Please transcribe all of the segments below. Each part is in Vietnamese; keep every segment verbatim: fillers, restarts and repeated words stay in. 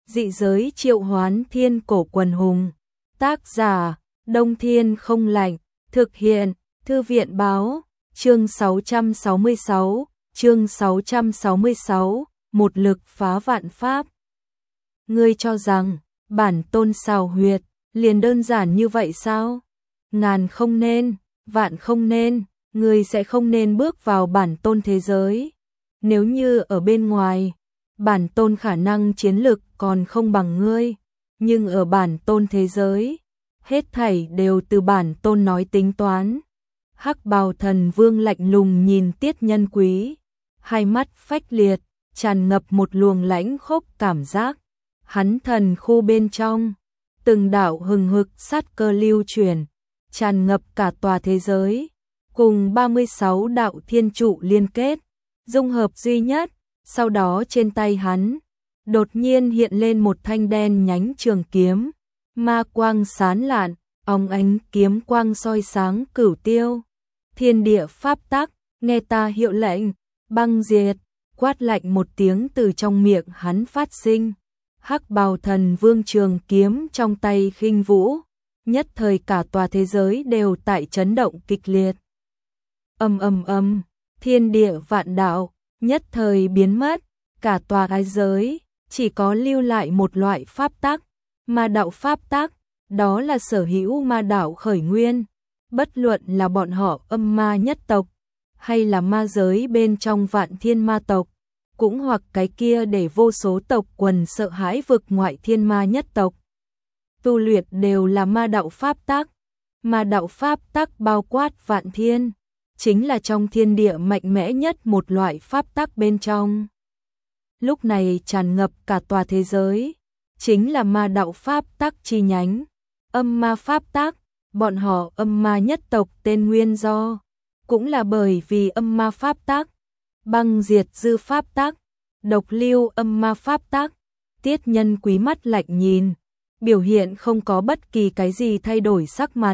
Dị giới triệu hoán thiên cổ quần hùng. Tác giả, Đông Thiên không lạnh. Thực hiện, Thư viện báo. Chương sáu trăm sáu mươi sáu, chương sáu trăm sáu mươi sáu, một lực phá vạn pháp. Ngươi cho rằng, bản tôn xào huyệt, liền đơn giản như vậy sao? Ngàn không nên, vạn không nên, ngươi sẽ không nên bước vào bản tôn thế giới. Nếu như ở bên ngoài, bản tôn khả năng chiến lực còn không bằng ngươi, nhưng ở bản tôn thế giới, hết thảy đều từ bản tôn nói tính toán. Hắc Bào Thần Vương lạnh lùng nhìn Tiết Nhân Quý, hai mắt phách liệt, tràn ngập một luồng lãnh khốc cảm giác. Hắn thần khu bên trong, từng đạo hừng hực sát cơ lưu truyền, tràn ngập cả tòa thế giới, cùng ba mươi sáu đạo thiên trụ liên kết, dung hợp duy nhất. Sau đó trên tay hắn, đột nhiên hiện lên một thanh đen nhánh trường kiếm, ma quang sán lạn, óng ánh kiếm quang soi sáng cửu tiêu. Thiên địa pháp tắc, nghe ta hiệu lệnh, băng diệt, quát lạnh một tiếng từ trong miệng hắn phát sinh. Hắc Bào Thần Vương trường kiếm trong tay khinh vũ, nhất thời cả tòa thế giới đều tại chấn động kịch liệt. Ầm ầm ầm, thiên địa vạn đạo nhất thời biến mất, cả tòa thế giới chỉ có lưu lại một loại pháp tắc, ma đạo pháp tắc, đó là sở hữu ma đạo khởi nguyên. Bất luận là bọn họ âm ma nhất tộc, hay là ma giới bên trong vạn thiên ma tộc, cũng hoặc cái kia để vô số tộc quần sợ hãi vực ngoại thiên ma nhất tộc. Tu luyện đều là ma đạo pháp tắc, ma đạo pháp tắc bao quát vạn thiên, chính là trong thiên địa mạnh mẽ nhất một loại pháp tắc bên trong. Lúc này tràn ngập cả tòa thế giới, chính là ma đạo pháp tắc chi nhánh, âm ma pháp tắc. Bọn họ âm ma nhất tộc tên nguyên do, cũng là bởi vì âm ma pháp tắc, băng diệt dư pháp tắc, độc lưu âm ma pháp tắc. Tiết Nhân Quý mắt lạnh nhìn, biểu hiện không có bất kỳ cái gì thay đổi sắc mặt.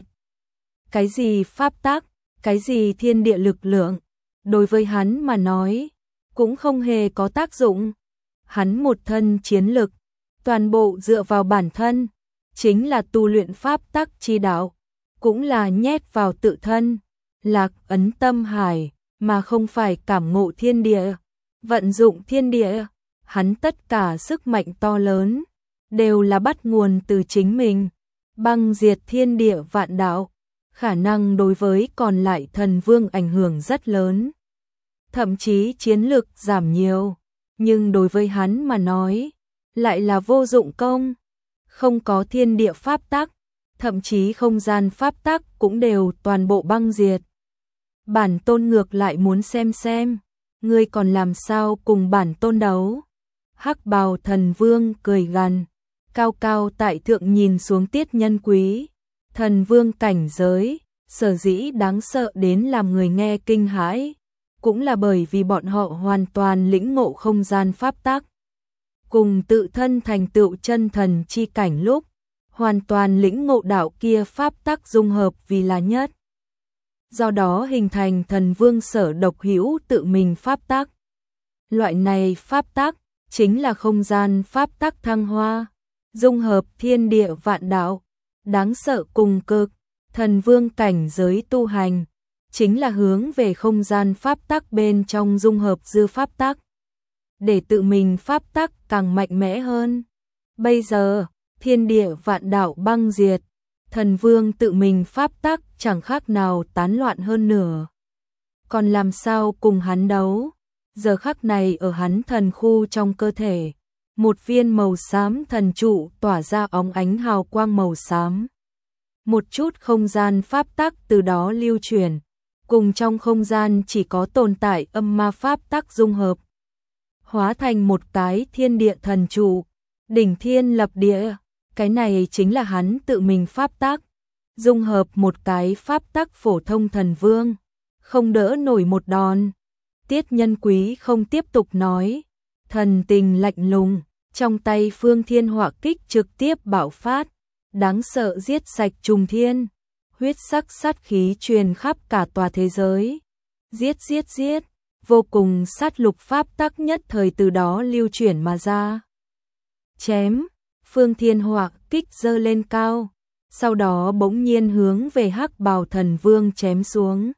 Cái gì pháp tắc, cái gì thiên địa lực lượng, đối với hắn mà nói, cũng không hề có tác dụng. Hắn một thân chiến lực, toàn bộ dựa vào bản thân, chính là tu luyện pháp tắc chi đạo, cũng là nhét vào tự thân, lạc ấn tâm hải, mà không phải cảm ngộ thiên địa, vận dụng thiên địa. Hắn tất cả sức mạnh to lớn, đều là bắt nguồn từ chính mình, băng diệt thiên địa vạn đạo, khả năng đối với còn lại thần vương ảnh hưởng rất lớn. Thậm chí chiến lực giảm nhiều, nhưng đối với hắn mà nói, lại là vô dụng công, không có thiên địa pháp tắc. Thậm chí không gian pháp tắc cũng đều toàn bộ băng diệt. Bản tôn ngược lại muốn xem xem, ngươi còn làm sao cùng bản tôn đấu. Hắc Bào Thần Vương cười gằn, cao cao tại thượng nhìn xuống Tiết Nhân Quý. Thần vương cảnh giới, sở dĩ đáng sợ đến làm người nghe kinh hãi, cũng là bởi vì bọn họ hoàn toàn lĩnh ngộ không gian pháp tắc, cùng tự thân thành tựu chân thần chi cảnh lúc, hoàn toàn lĩnh ngộ đạo kia pháp tắc dung hợp vì là nhất. Do đó hình thành thần vương sở độc hữu tự mình pháp tắc. Loại này pháp tắc chính là không gian pháp tắc thăng hoa, dung hợp thiên địa vạn đạo, đáng sợ cùng cực. Thần vương cảnh giới tu hành chính là hướng về không gian pháp tắc bên trong dung hợp dư pháp tắc, để tự mình pháp tắc càng mạnh mẽ hơn. Bây giờ thiên địa vạn đạo băng diệt, thần vương tự mình pháp tắc chẳng khác nào tán loạn hơn nửa. Còn làm sao cùng hắn đấu? Giờ khắc này ở hắn thần khu trong cơ thể, một viên màu xám thần trụ tỏa ra óng ánh hào quang màu xám. Một chút không gian pháp tắc từ đó lưu truyền, cùng trong không gian chỉ có tồn tại âm ma pháp tắc dung hợp, hóa thành một cái thiên địa thần trụ, đỉnh thiên lập địa. Cái này chính là hắn tự mình pháp tắc, dung hợp một cái pháp tắc phổ thông thần vương, không đỡ nổi một đòn. Tiết Nhân Quý không tiếp tục nói, thần tình lạnh lùng, trong tay Phương Thiên Hỏa Kích trực tiếp bạo phát, đáng sợ giết sạch trùng thiên, huyết sắc sát khí truyền khắp cả tòa thế giới. Giết giết giết, vô cùng sát lục pháp tắc nhất thời từ đó lưu chuyển mà ra. chém, Phương Thiên Hỏa kích giơ lên cao, sau đó bỗng nhiên hướng về Hắc Bào Thần Vương chém xuống.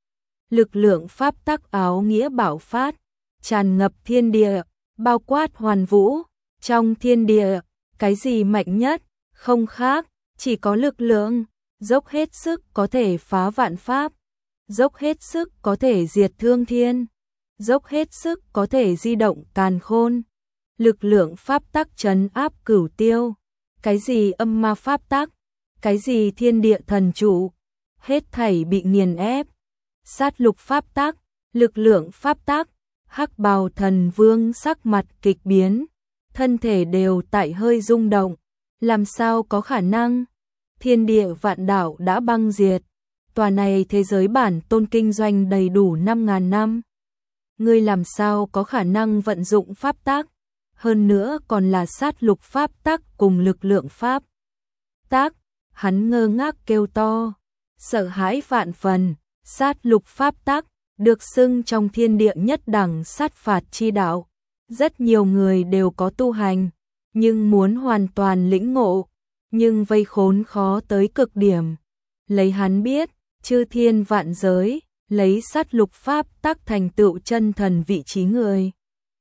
Lực lượng pháp tắc áo nghĩa bạo phát, tràn ngập thiên địa, bao quát hoàn vũ, trong thiên địa, cái gì mạnh nhất, không khác, chỉ có lực lượng, dốc hết sức có thể phá vạn pháp, dốc hết sức có thể diệt thương thiên, dốc hết sức có thể di động càn khôn. Lực lượng pháp tắc trấn áp cửu tiêu, cái gì âm ma pháp tắc, cái gì thiên địa thần trụ, hết thảy bị nghiền ép. Sát lục pháp tắc, lực lượng pháp tắc, Hắc Bào Thần Vương sắc mặt kịch biến, thân thể đều tại hơi rung động, làm sao có khả năng? Thiên địa vạn đảo đã băng diệt, tòa này thế giới bản tôn kinh doanh đầy đủ năm ngàn năm. Ngươi làm sao có khả năng vận dụng pháp tắc, hơn nữa còn là sát lục pháp tắc cùng lực lượng pháp tắc? Hắn ngơ ngác kêu to, sợ hãi vạn phần. Sát lục pháp tắc được xưng trong thiên địa nhất đẳng sát phạt chi đạo, rất nhiều người đều có tu hành, nhưng muốn hoàn toàn lĩnh ngộ, nhưng vây khốn khó tới cực điểm. Lấy hắn biết, chư thiên vạn giới, lấy sát lục pháp tắc thành tựu chân thần vị trí người,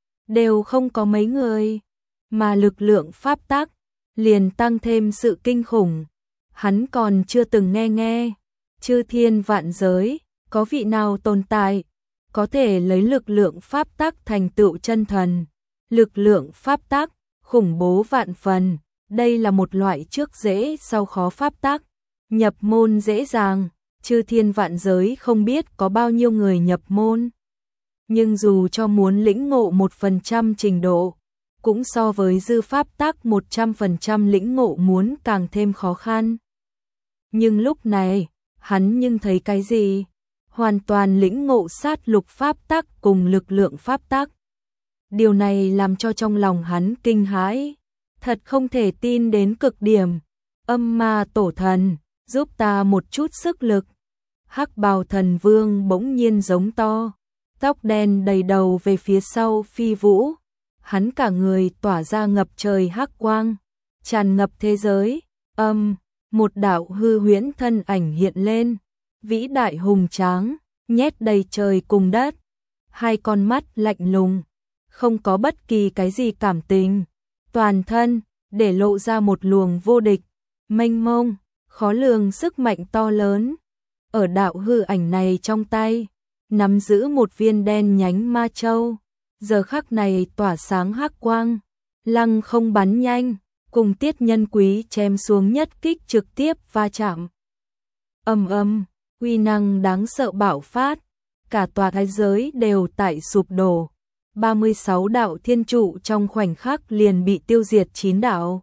đều không có mấy người, mà lực lượng pháp tắc liền tăng thêm sự kinh khủng. Hắn còn chưa từng nghe nghe, chư thiên vạn giới, có vị nào tồn tại, có thể lấy lực lượng pháp tắc thành tựu chân thần. Lực lượng pháp tắc, khủng bố vạn phần, đây là một loại trước dễ sau khó pháp tắc. Nhập môn dễ dàng, chư thiên vạn giới không biết có bao nhiêu người nhập môn. Nhưng dù cho muốn lĩnh ngộ một phần trăm trình độ, cũng so với dư pháp tắc một trăm phần trăm lĩnh ngộ muốn càng thêm khó khăn. Nhưng lúc này, hắn nhưng thấy cái gì? Hoàn toàn lĩnh ngộ sát lục pháp tắc cùng lực lượng pháp tắc. Điều này làm cho trong lòng hắn kinh hãi, thật không thể tin đến cực điểm. Âm ma tổ thần, giúp ta một chút sức lực. Hắc Bào Thần Vương bỗng nhiên giống to, tóc đen đầy đầu về phía sau phi vũ. Hắn cả người tỏa ra ngập trời hắc quang, tràn ngập thế giới. Âm, một đạo hư huyễn thân ảnh hiện lên, vĩ đại hùng tráng, nhét đầy trời cùng đất, hai con mắt lạnh lùng, không có bất kỳ cái gì cảm tình, toàn thân để lộ ra một luồng vô địch, mênh mông, khó lường sức mạnh to lớn. Ở đạo hư ảnh này trong tay, nắm giữ một viên đen nhánh ma châu, giờ khắc này tỏa sáng hắc quang, lăng không bắn nhanh, cùng Tiết Nhân Quý chém xuống nhất kích trực tiếp va chạm. Ầm ầm, uy năng đáng sợ bạo phát, cả tòa thế giới đều tại sụp đổ. ba mươi sáu đạo thiên trụ trong khoảnh khắc liền bị tiêu diệt chín đạo.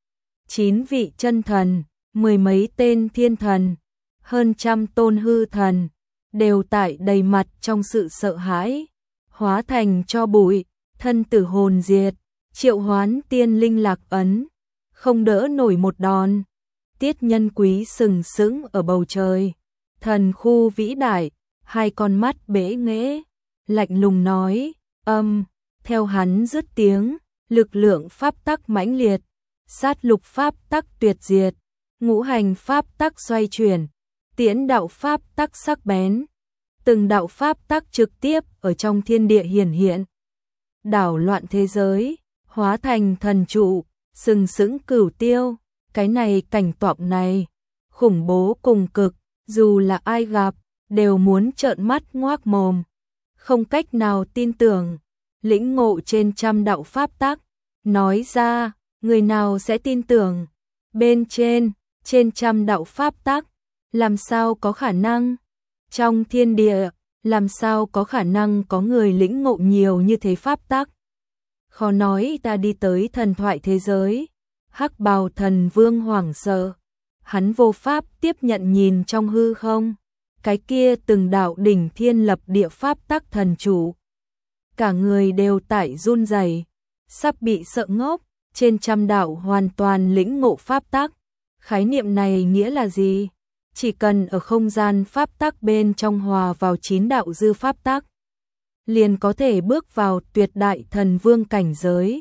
chín vị chân thần, mười mấy tên thiên thần, hơn trăm tôn hư thần, đều tại đầy mặt trong sự sợ hãi, hóa thành tro bụi, thân tử hồn diệt, triệu hoán tiên linh lạc ấn, không đỡ nổi một đòn. Tiết Nhân Quý sừng sững ở bầu trời, thần khu vĩ đại, hai con mắt bể nghễ, lạnh lùng nói, âm, theo hắn dứt tiếng, lực lượng pháp tắc mãnh liệt, sát lục pháp tắc tuyệt diệt, ngũ hành pháp tắc xoay chuyển, tiễn đạo pháp tắc sắc bén, từng đạo pháp tắc trực tiếp ở trong thiên địa hiển hiện, đảo loạn thế giới, hóa thành thần trụ, sừng sững cửu tiêu. Cái này cảnh tượng này, khủng bố cùng cực, dù là ai gặp, đều muốn trợn mắt ngoác mồm, không cách nào tin tưởng. Lĩnh ngộ trên trăm đạo pháp tắc, nói ra, người nào sẽ tin tưởng? Bên trên, trên trăm đạo pháp tắc, làm sao có khả năng? Trong thiên địa, làm sao có khả năng có người lĩnh ngộ nhiều như thế pháp tắc? Khó nói ta đi tới thần thoại thế giới. Hắc Bào Thần Vương hoảng sợ, hắn vô pháp tiếp nhận nhìn trong hư không, cái kia từng đạo đỉnh thiên lập địa pháp tắc thần chủ. Cả người đều tại run rẩy, sắp bị sợ ngốc, trên trăm đạo hoàn toàn lĩnh ngộ pháp tắc. Khái niệm này nghĩa là gì? Chỉ cần ở không gian pháp tắc bên trong hòa vào chín đạo dư pháp tắc, liền có thể bước vào tuyệt đại thần vương cảnh giới.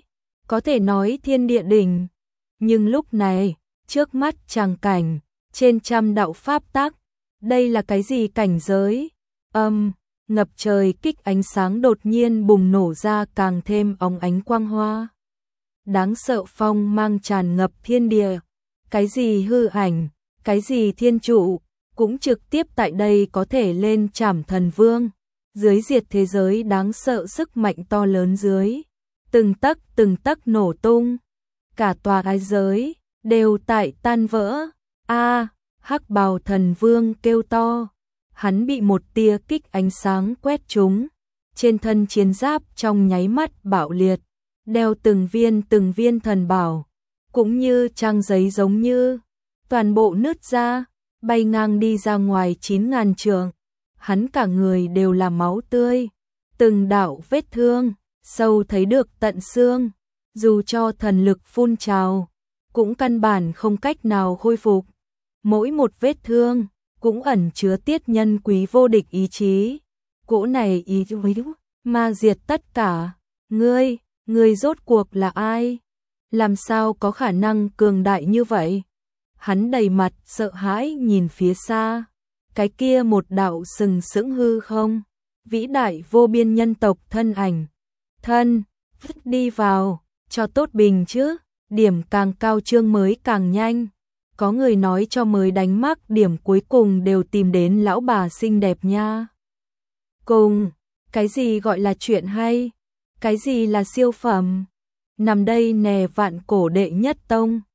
có thể nói thiên địa đỉnh. Nhưng lúc này, trước mắt tràng cảnh, trên trăm đạo pháp tắc, đây là cái gì cảnh giới? Âm, ngập trời kích ánh sáng đột nhiên bùng nổ ra càng thêm óng ánh quang hoa. Đáng sợ phong mang tràn ngập thiên địa, cái gì hư ảnh, cái gì thiên trụ, cũng trực tiếp tại đây có thể lên trảm thần vương. Dưới diệt thế giới đáng sợ sức mạnh to lớn dưới, từng tấc từng tấc nổ tung, cả tòa ái giới đều tại tan vỡ. A, hắc bào thần vương kêu to, hắn bị một tia kích ánh sáng quét trúng, trên thân chiến giáp trong nháy mắt bạo liệt, đeo từng viên từng viên thần bảo, cũng như trang giấy giống như, toàn bộ nứt ra, bay ngang đi ra ngoài chín ngàn trượng. Hắn cả người đều là máu tươi, từng đạo vết thương, sâu thấy được tận xương, dù cho thần lực phun trào, cũng căn bản không cách nào khôi phục. Mỗi một vết thương, cũng ẩn chứa tiết nhân quý vô địch ý chí. Cỗ này ý ma diệt tất cả. Ngươi, ngươi rốt cuộc là ai? Làm sao có khả năng cường đại như vậy? Hắn đầy mặt sợ hãi nhìn phía xa. Cái kia một đạo sừng sững hư không, vĩ đại vô biên nhân tộc thân ảnh. Thân, đi vào, cho tốt bình chứ, điểm càng cao trương mới càng nhanh. Có người nói cho mới đánh mắc điểm cuối cùng đều tìm đến lão bà xinh đẹp nha. Cùng, cái gì gọi là chuyện hay? Cái gì là siêu phẩm? Nằm đây nè vạn cổ đệ nhất tông.